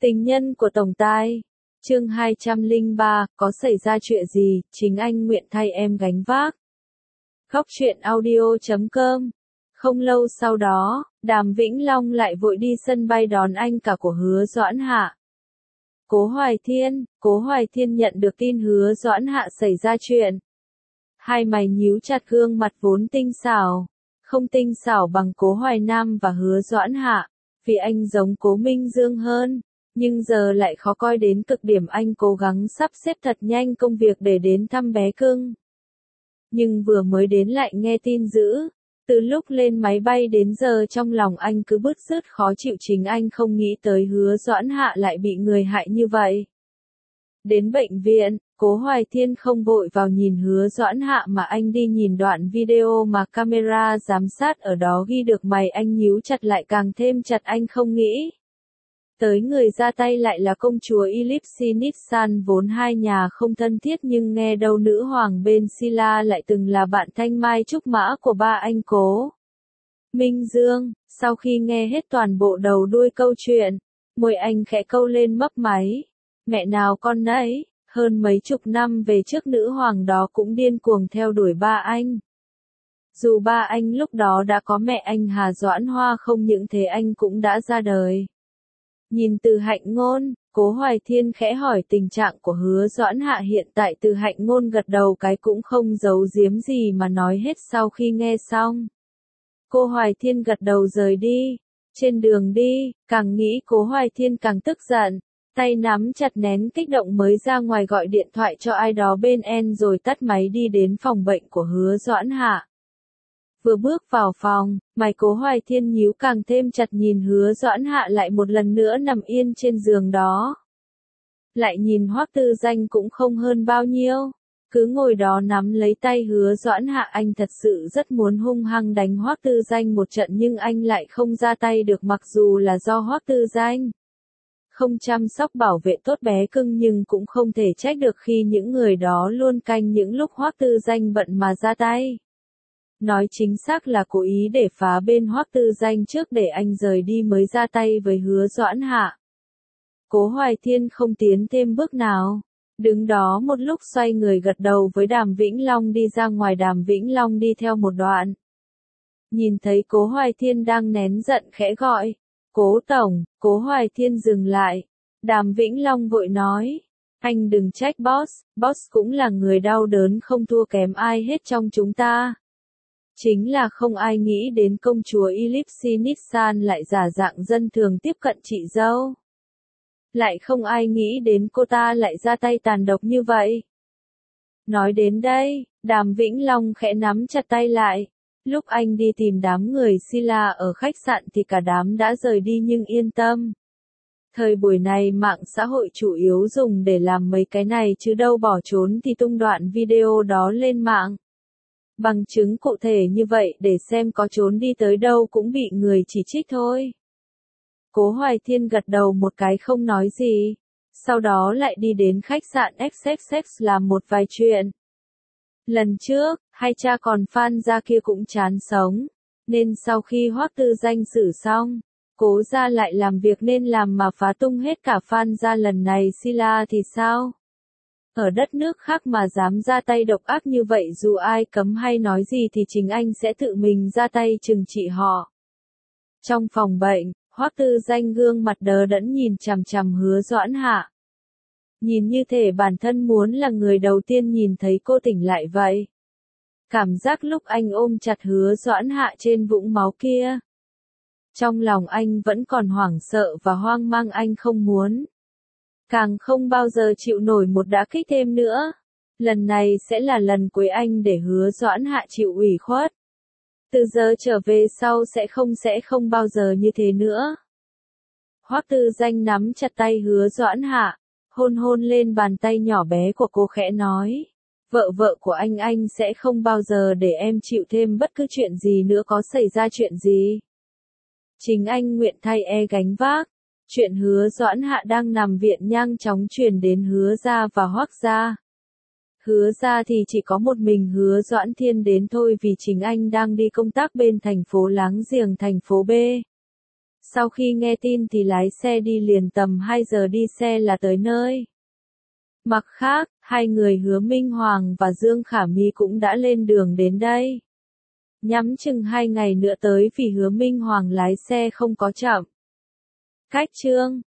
Tình nhân của tổng tài. Chương 203, có xảy ra chuyện gì, chính anh nguyện thay em gánh vác. Khóc chuyện audio.com. Không lâu sau đó, Đàm Vĩnh Long lại vội đi sân bay đón anh cả của Hứa Doãn Hạ. Cố Hoài Thiên nhận được tin Hứa Doãn Hạ xảy ra chuyện. Hai mày nhíu chặt, gương mặt vốn tinh xảo, không tinh xảo bằng Cố Hoài Nam và Hứa Doãn Hạ, vì anh giống Cố Minh Dương hơn, nhưng giờ lại khó coi đến cực điểm. Anh cố gắng sắp xếp thật nhanh công việc để đến thăm bé cưng. Nhưng vừa mới đến lại nghe tin dữ. Từ lúc lên máy bay đến giờ trong lòng anh cứ bứt rứt khó chịu, chính anh không nghĩ tới Hứa Doãn Hạ lại bị người hại như vậy. Đến bệnh viện, Cố Hoài Thiên không vội vào nhìn Hứa Doãn Hạ mà anh đi nhìn đoạn video mà camera giám sát ở đó ghi được. Mày anh nhíu chặt lại càng thêm chặt, anh không nghĩ tới người ra tay lại là công chúa Elipsi Nissan. Vốn hai nhà không thân thiết nhưng nghe đâu nữ hoàng bên Silla lại từng là bạn thanh mai trúc mã của ba anh Cố Minh Dương. Sau khi nghe hết toàn bộ đầu đuôi câu chuyện, môi anh khẽ câu lên mấp máy. Mẹ nào con nấy, hơn mấy chục năm về trước nữ hoàng đó cũng điên cuồng theo đuổi ba anh. Dù ba anh lúc đó đã có mẹ anh Hà Doãn Hoa, không những thế anh cũng đã ra đời. Nhìn Từ Hạnh Ngôn, Cố Hoài Thiên khẽ hỏi tình trạng của Hứa Doãn Hạ hiện tại. Từ Hạnh Ngôn gật đầu cái cũng không giấu giếm gì mà nói hết. Sau khi nghe xong, Cố Hoài Thiên gật đầu rời đi. Trên đường đi, càng nghĩ Cố Hoài Thiên càng tức giận, tay nắm chặt nén kích động mới ra ngoài gọi điện thoại cho ai đó bên En rồi tắt máy đi đến phòng bệnh của Hứa Doãn Hạ. Vừa bước vào phòng, mày Cố Hoài Thiên nhíu càng thêm chặt, nhìn Hứa Doãn Hạ lại một lần nữa nằm yên trên giường đó. Lại nhìn Hoắc Tư Danh cũng không hơn bao nhiêu, cứ ngồi đó nắm lấy tay Hứa Doãn Hạ. Anh thật sự rất muốn hung hăng đánh Hoắc Tư Danh một trận nhưng anh lại không ra tay được. Mặc dù là do Hoắc Tư Danh không chăm sóc bảo vệ tốt bé cưng nhưng cũng không thể trách được khi những người đó luôn canh những lúc Hoắc Tư Danh bận mà ra tay. Nói chính xác là cố ý để phá bên Hoắc Tư Danh trước để anh rời đi mới ra tay với Hứa Doãn Hạ. Cố Hoài Thiên không tiến thêm bước nào, đứng đó một lúc xoay người gật đầu với Đàm Vĩnh Long đi ra ngoài. Đàm Vĩnh Long đi theo một đoạn. Nhìn thấy Cố Hoài Thiên đang nén giận khẽ gọi, Cố Tổng. Cố Hoài Thiên dừng lại. Đàm Vĩnh Long vội nói, anh đừng trách boss cũng là người đau đớn không thua kém ai hết trong chúng ta. Chính là không ai nghĩ đến công chúa Elipsi Nissan lại giả dạng dân thường tiếp cận chị dâu. Lại không ai nghĩ đến cô ta lại ra tay tàn độc như vậy. Nói đến đây, Đàm Vĩnh Long khẽ nắm chặt tay lại. Lúc anh đi tìm đám người Silla ở khách sạn thì cả đám đã rời đi, nhưng yên tâm. Thời buổi này mạng xã hội chủ yếu dùng để làm mấy cái này chứ đâu bỏ trốn thì tung đoạn video đó lên mạng. Bằng chứng cụ thể như vậy để xem có trốn đi tới đâu cũng bị người chỉ trích thôi. Cố Hoài Thiên gật đầu một cái không nói gì. Sau đó lại đi đến khách sạn XXX làm một vài chuyện. Lần trước, hai cha con Phan gia kia cũng chán sống. Nên sau khi Hoắc Tư Danh xử xong, Cố gia lại làm việc nên làm mà phá tung hết cả Phan gia. Lần này Silla thì sao? Ở đất nước khác mà dám ra tay độc ác như vậy, dù ai cấm hay nói gì thì chính anh sẽ tự mình ra tay trừng trị họ. Trong phòng bệnh, Hoắc Tư Danh gương mặt đờ đẫn nhìn chằm chằm Hứa Doãn Hạ. Nhìn như thể bản thân muốn là người đầu tiên nhìn thấy cô tỉnh lại vậy. Cảm giác lúc anh ôm chặt Hứa Doãn Hạ trên vũng máu kia, trong lòng anh vẫn còn hoảng sợ và hoang mang. Anh không muốn, càng không bao giờ chịu nổi một đả kích thêm nữa. Lần này sẽ là lần cuối anh để Hứa Doãn Hạ chịu ủy khuất. Từ giờ trở về sau sẽ không bao giờ như thế nữa. Hoắc Tư Danh nắm chặt tay Hứa Doãn Hạ, hôn lên bàn tay nhỏ bé của cô khẽ nói. Vợ của anh sẽ không bao giờ để em chịu thêm bất cứ chuyện gì nữa. Có xảy ra chuyện gì, chính anh nguyện thay gánh vác. Chuyện Hứa Doãn Hạ đang nằm viện nhanh chóng truyền đến Hứa gia và Hoắc gia. Hứa gia thì chỉ có một mình Hứa Doãn Thiên đến thôi, vì chính anh đang đi công tác bên thành phố láng giềng, thành phố B. Sau khi nghe tin thì lái xe đi liền, tầm 2 giờ đi xe là tới nơi. Mặt khác, hai người Hứa Minh Hoàng và Dương Khả My cũng đã lên đường đến đây. Nhắm chừng 2 ngày nữa tới vì Hứa Minh Hoàng lái xe không có chậm. Cách chương